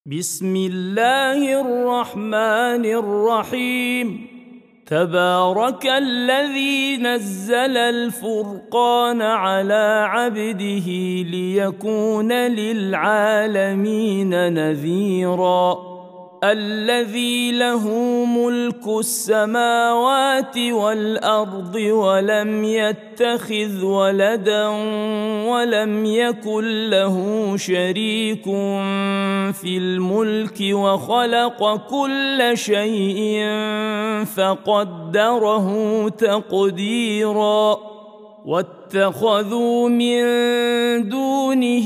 بسم الله الرحمن الرحيم. تبارك الذي نزل الفرقان على عبده ليكون للعالمين نذيرا. الذي له ملك السماوات والأرض ولم يتخذ ولدا ولم يكن له شريك في الملك وخلق كل شيء فقدره تقديرا. واتخذوا من دونه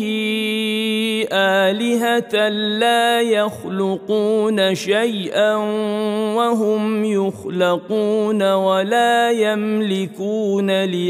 آلهة لا يخلقون شيئا وهم يخلقون ولا يملكون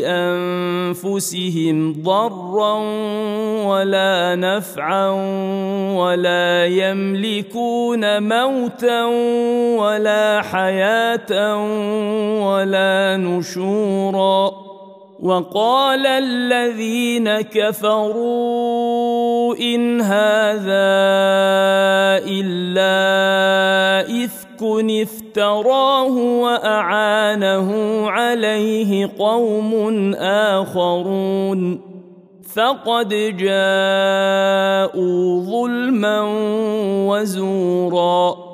لأنفسهم ضرا ولا نفعا ولا يملكون موتا ولا حياة ولا نشورا. وقال الذين كفروا إن هذا إلا إفك افتراه وأعانه عليه قوم آخرون فقد جاءوا ظلما وزورا.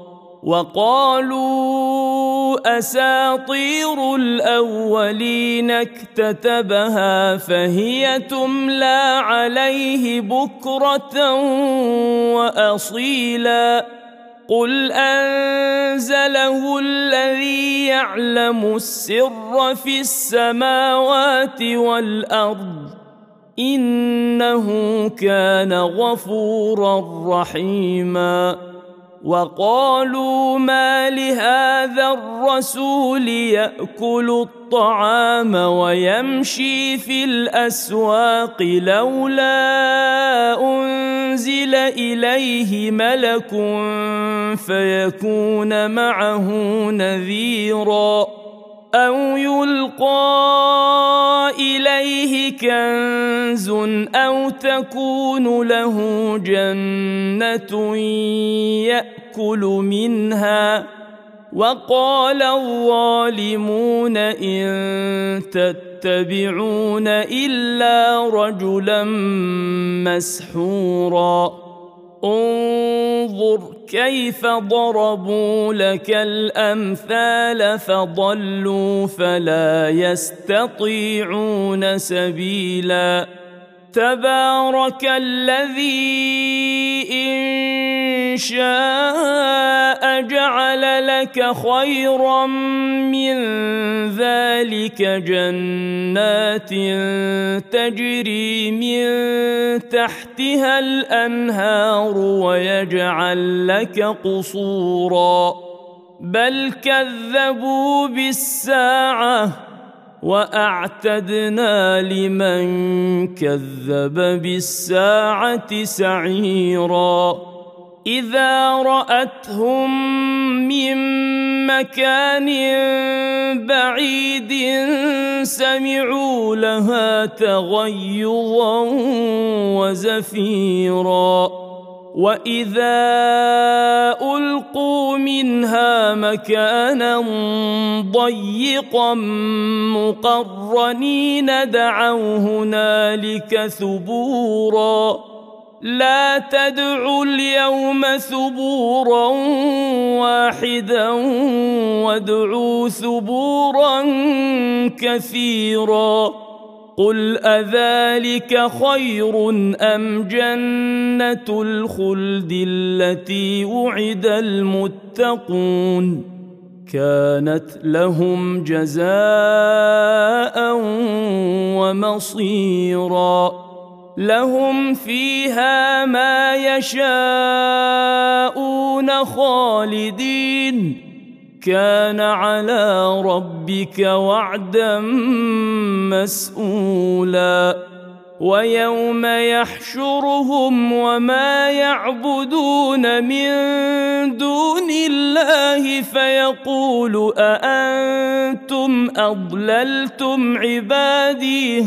وقالوا أساطير الأولين اكتتبها فهي تملى عليه بكرة وأصيلا. قل أنزله الذي يعلم السر في السماوات والأرض إنه كان غفورا رحيما. وقالوا ما لهذا الرسول يأكل الطعام ويمشي في الأسواق لولا أنزل إليه ملك فيكون معه نذيرا أو يلقى إليه كنز أو تكون له جنة يأكل منها. وقال الظالمون إن تتبعون إلا رجلا مسحورا. انظر كيف ضربوا لك الأمثال فضلوا فلا يستطيعون سبيلا. تبارك الذي إن شاء جعل لك خيرا من ذلك جنات تجري من تحتها الأنهار ويجعل لك قصورا. بل كذبوا بالساعة وأعتدنا لمن كذب بالساعة سعيرا. إذا رأتهم من مكان بعيد سمعوا لها تغيظا وزفيرا. وإذا ألقوا منها مكانا ضيقا مقرنين دعوا هنالك ثبورا. لا تدعوا اليوم ثبورا واحدا وادعوا ثبورا كثيرا. قل أذلك خير أم جنة الخلد التي وعد المتقون كانت لهم جزاء ومصيرا. لهم فيها ما يشاءون خالدين كان على ربك وعدا مسئولا. ويوم يحشرهم وما يعبدون من دون الله فيقول أأنتم أضللتم عبادي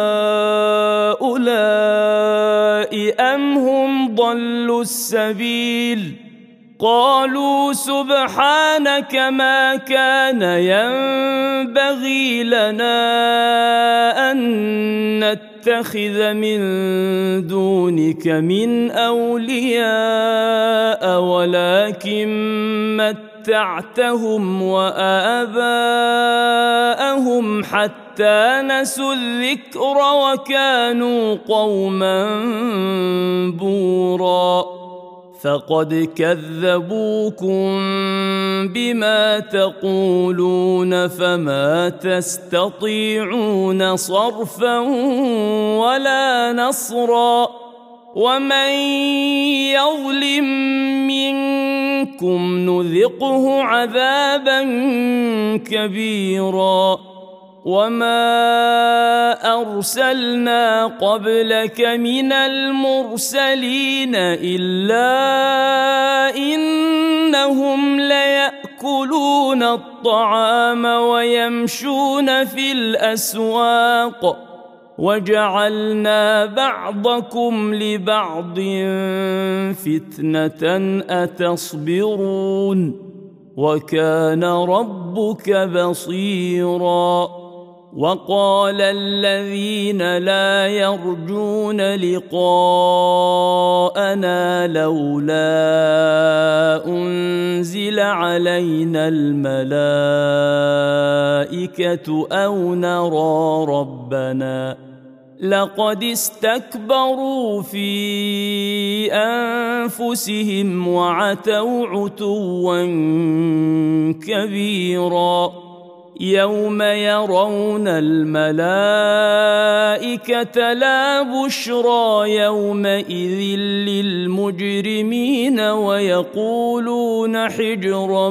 هؤلاء أم هم ضلوا السبيل قالوا سبحانك ما كان ينبغي لنا أن نتخذ من دونك من أولياء ولكن متعتهم وآباءهم حتى نسوا الذكر وكانوا قوما بورا فقد كذبوكم بما تقولون فما تستطيعون صرفا ولا نصرا ومن يظلم منكم نذقه عذابا كبيرا وما أرسلنا قبلك من المرسلين إلا إنهم ليأكلون الطعام ويمشون في الأسواق وجعلنا بعضكم لبعض فتنة أتصبرون وكان ربك بصيراً وقال الذين لا يرجون لقاءنا لولا أنزل علينا الملائكة أو نرى ربنا لقد استكبروا في أنفسهم وعتوا عتوا كبيرا يوم يرون الملائكة لا بشرى يومئذ للمجرمين ويقولون حجرا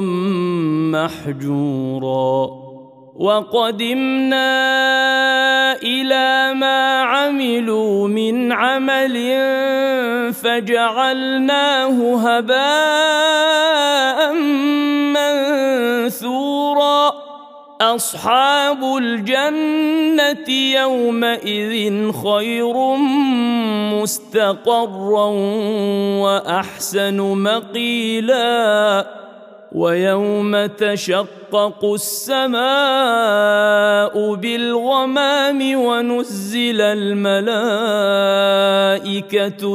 محجورا وقدمنا إلى ما عملوا من عمل فجعلناه هباء منثورا أصحاب الجنة يومئذ خير مستقرا وأحسن مقيلا ويوم تشقق السماء بالغمام ونزل الملائكة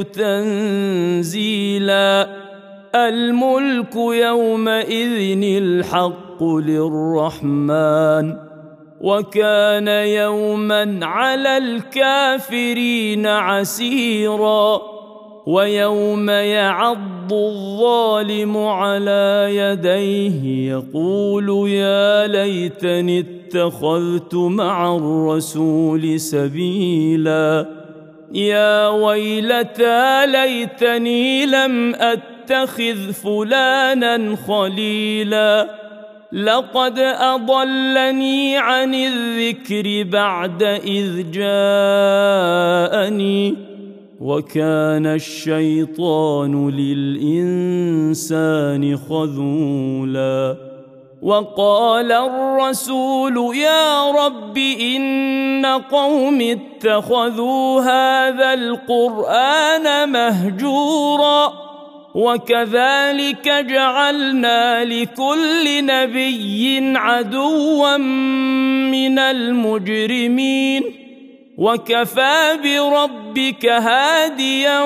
تنزيلا الملك يومئذ الحق للرحمن وكان يوما على الكافرين عسيرا ويوم يعض الظالم على يديه يقول يا ليتني اتخذت مع الرسول سبيلا يا ويلتى ليتني لم أتخذ فلانا خليلا لقد أضلني عن الذكر بعد إذ جاءني وكان الشيطان للإنسان خذولا وقال الرسول يا رب إن قوم اتخذوا هذا القرآن مهجورا وكذلك جعلنا لكل نبي عدوا من المجرمين وكفى بربك هاديا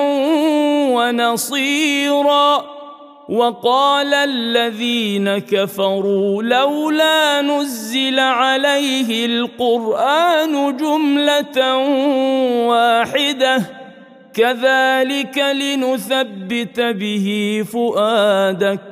ونصيرا وقال الذين كفروا لولا نزل عليه القرآن جملة واحدة كذلك لنثبت به فؤادك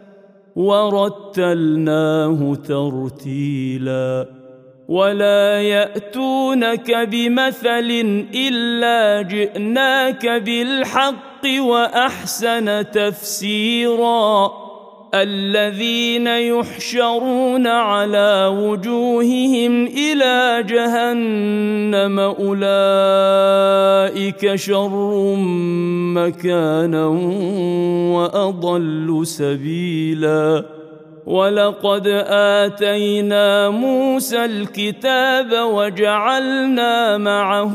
ورتلناه ترتيلا ولا يأتونك بمثل إلا جئناك بالحق وأحسن تفسيرا الذين يحشرون على وجوههم إلى جهنم أولئك شر مكانا وأضل سبيلا ولقد آتينا موسى الكتاب وجعلنا معه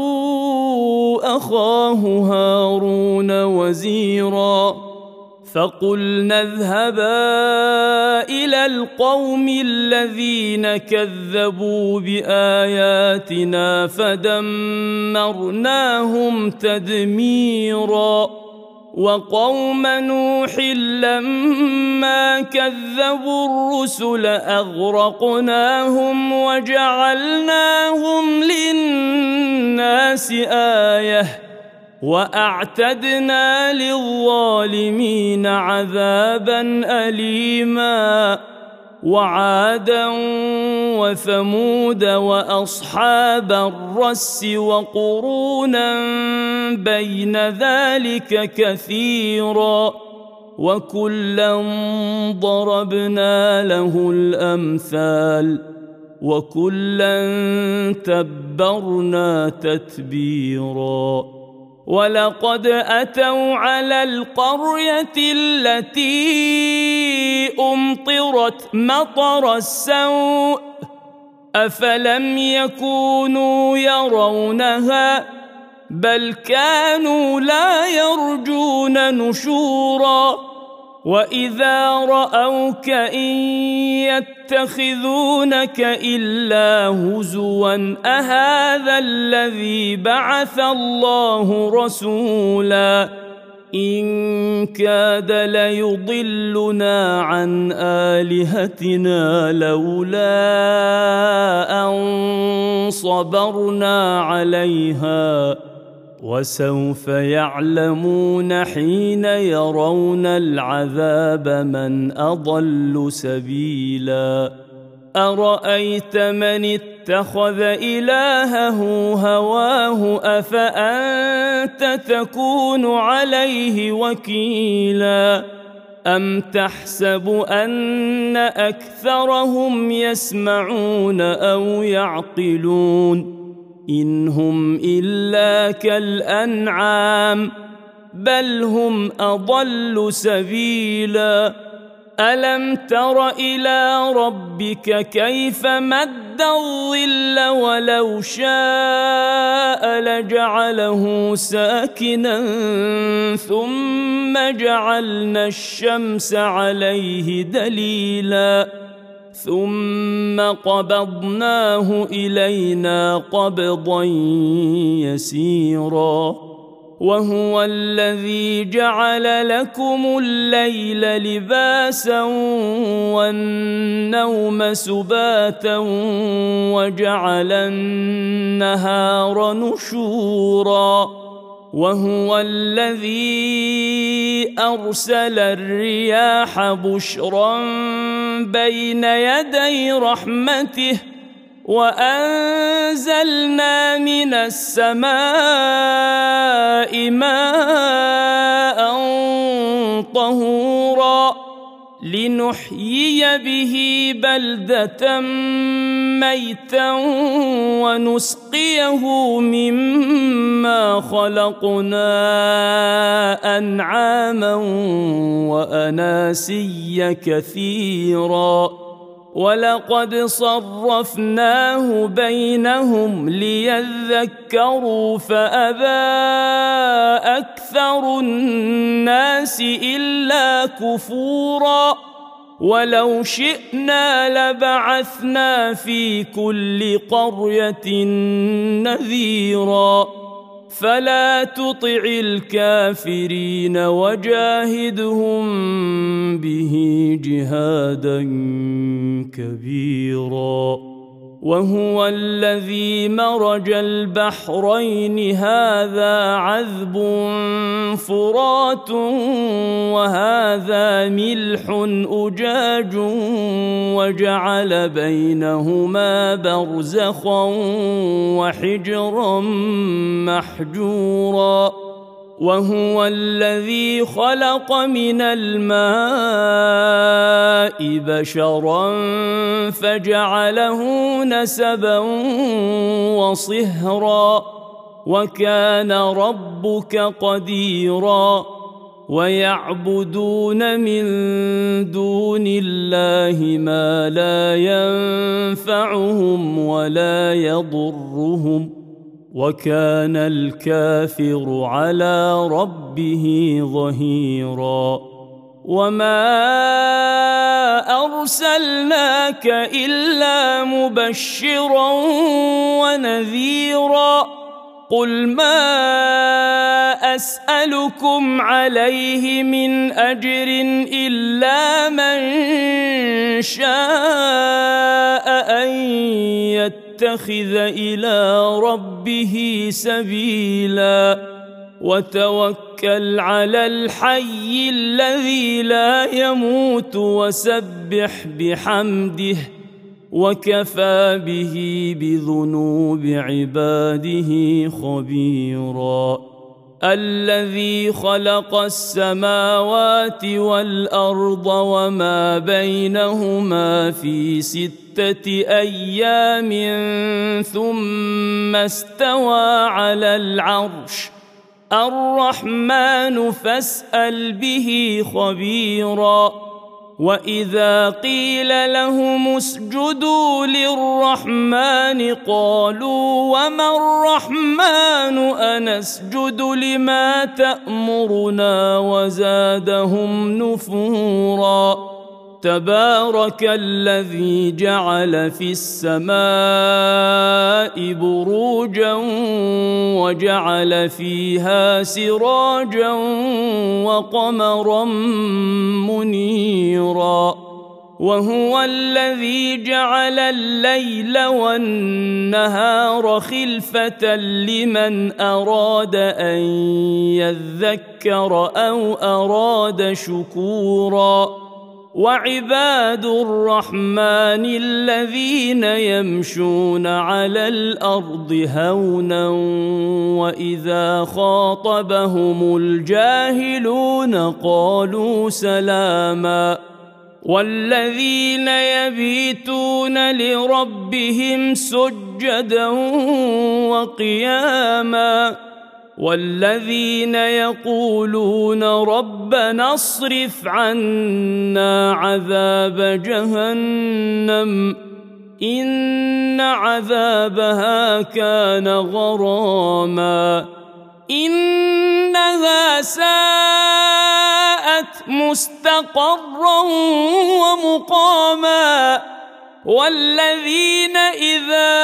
أخاه هارون وزيرا فقلنا اذهبا إلى القوم الذين كذبوا بآياتنا فدمرناهم تدميرا وقوم نوح لما كذبوا الرسل أغرقناهم وجعلناهم للناس آية وأعتدنا للظالمين عذابا أليما وعادا وثمود وأصحاب الرس وقرونا بين ذلك كثيرا وكلا ضربنا له الأمثال وكلا تبرنا تتبيرا ولقد أتوا على القرية التي أمطرت مطر السوء أفلم يكونوا يرونها بل كانوا لا يرجون نشورا وإذا رأوك إن يتخذونك إلا هزوا أهذا الذي بعث الله رسولا إن كاد ليضلنا عن آلهتنا لولا أن صبرنا عليها وسوف يعلمون حين يرون العذاب من أضل سبيلا أرأيت من اتخذ إلهه هواه أفأنت تكون عليه وكيلا أم تحسب أن أكثرهم يسمعون أو يعقلون إن هم إلا كالأنعام بل هم أضل سبيلا ألم تر إلى ربك كيف مد الظل ولو شاء لجعله ساكنا ثم جعلنا الشمس عليه دليلا ثم قبضناه إلينا قبضا يسيرا وهو الذي جعل لكم الليل لباسا والنوم سباتا وجعل النهار نشورا وهو الذي أرسل الرياح بشرا بين يدي رحمته وأنزلنا من السماء ماء طهورا لنحيي به بلدة ميتا ونسقيه مما خلقنا أنعاما وأناسيا كثيرا ولقد صرفناه بينهم ليذكروا فأبى أكثر الناس إلا كفورا ولو شئنا لبعثنا في كل قرية نذيرا فلا تطع الكافرين وجاهدهم به جهادا كبيرا وهو الذي مرج البحرين هذا عذب فرات وهذا ملح أجاج وجعل بينهما برزخا وحجرا محجورا وهو الذي خلق من الماء بشرا فجعله نسبا وصهرا وكان ربك قديرا ويعبدون من دون الله ما لا ينفعهم ولا يضرهم وكان الكافر على ربه ظهيرا وما أرسلناك إلا مبشرا ونذيرا قل ما أسألكم عليه من أجر إلا من شاء أن يتخذ إلى ربه سبيلا وتوكل على الحي الذي لا يموت وسبح بحمده وكفى به بذنوب عباده خبيرا الذي خلق السماوات والأرض وما بينهما في 6 أيام ثم استوى على العرش الرحمن فاسأل به خبيرا وإذا قيل لهم اسجدوا للرحمن قالوا وما الرحمن أنسجد لما تأمرنا وزادهم نفورا تبارك الذي جعل في السماء بروجا وجعل فيها سراجا وقمرا منيرا وهو الذي جعل الليل والنهار خلفة لمن أراد أن يذكر أو أراد شكورا وعباد الرحمن الذين يمشون على الأرض هونا وإذا خاطبهم الجاهلون قالوا سلاما والذين يبيتون لربهم سجدا وقياما والذين يقولون ربنا اصرف عنا عذاب جهنم إن عذابها كان غراما إنها ساءت مستقرا ومقاما والذين إذا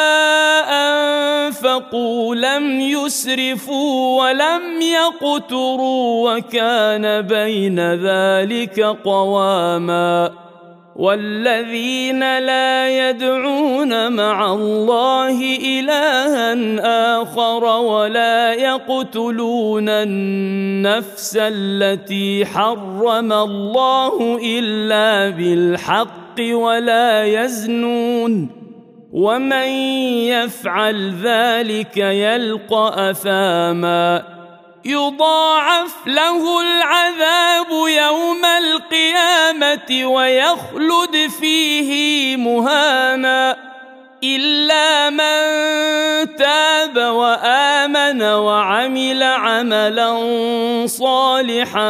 أنفقوا لم يسرفوا ولم يقتروا وكان بين ذلك قواما والذين لا يدعون مع الله إلها آخر ولا يقتلون النفس التي حرم الله إلا بالحق ولا يزنون ومن يفعل ذلك يلقى أثاما يضاعف له العذاب يوم القيامة ويخلد فيه مهانا إلا من تاب وآمن وعمل عملا صالحا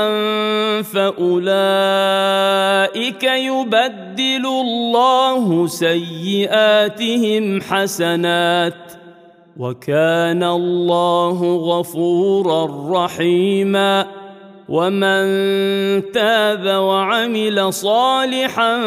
فأولئك يبدل الله سيئاتهم حسنات وكان الله غفورا رحيما ومن تاب وعمل صالحا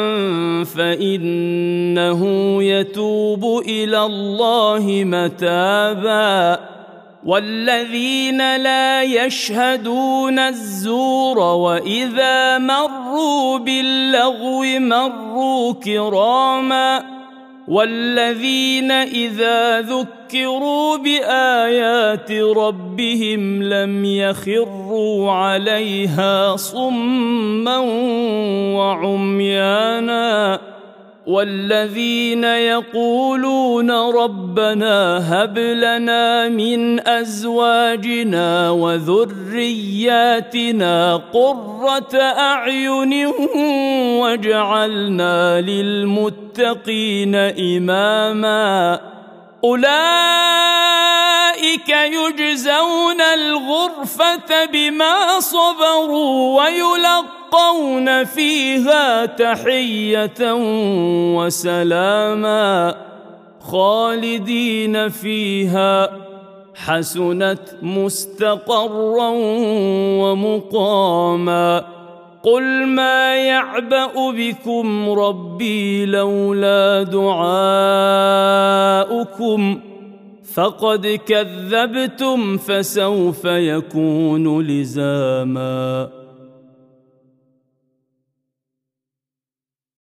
فإنه يتوب إلى الله متابا والذين لا يشهدون الزور وإذا مروا باللغو مروا كراما والذين إذا ذكروا بآيات ربهم لم يخروا عليها صما وعميانا والذين يقولون ربنا هب لنا من أزواجنا وذرياتنا قرة أعين واجعلنا للمتقين إماما أولئك يجزون الغرفة بما صبروا ويلقون فيها تحية وسلاما خالدين فيها حسنت مستقرا ومقاما قل ما يعبأ بكم ربي لولا دعاؤكم فقد كذبتم فسوف يكون لزاما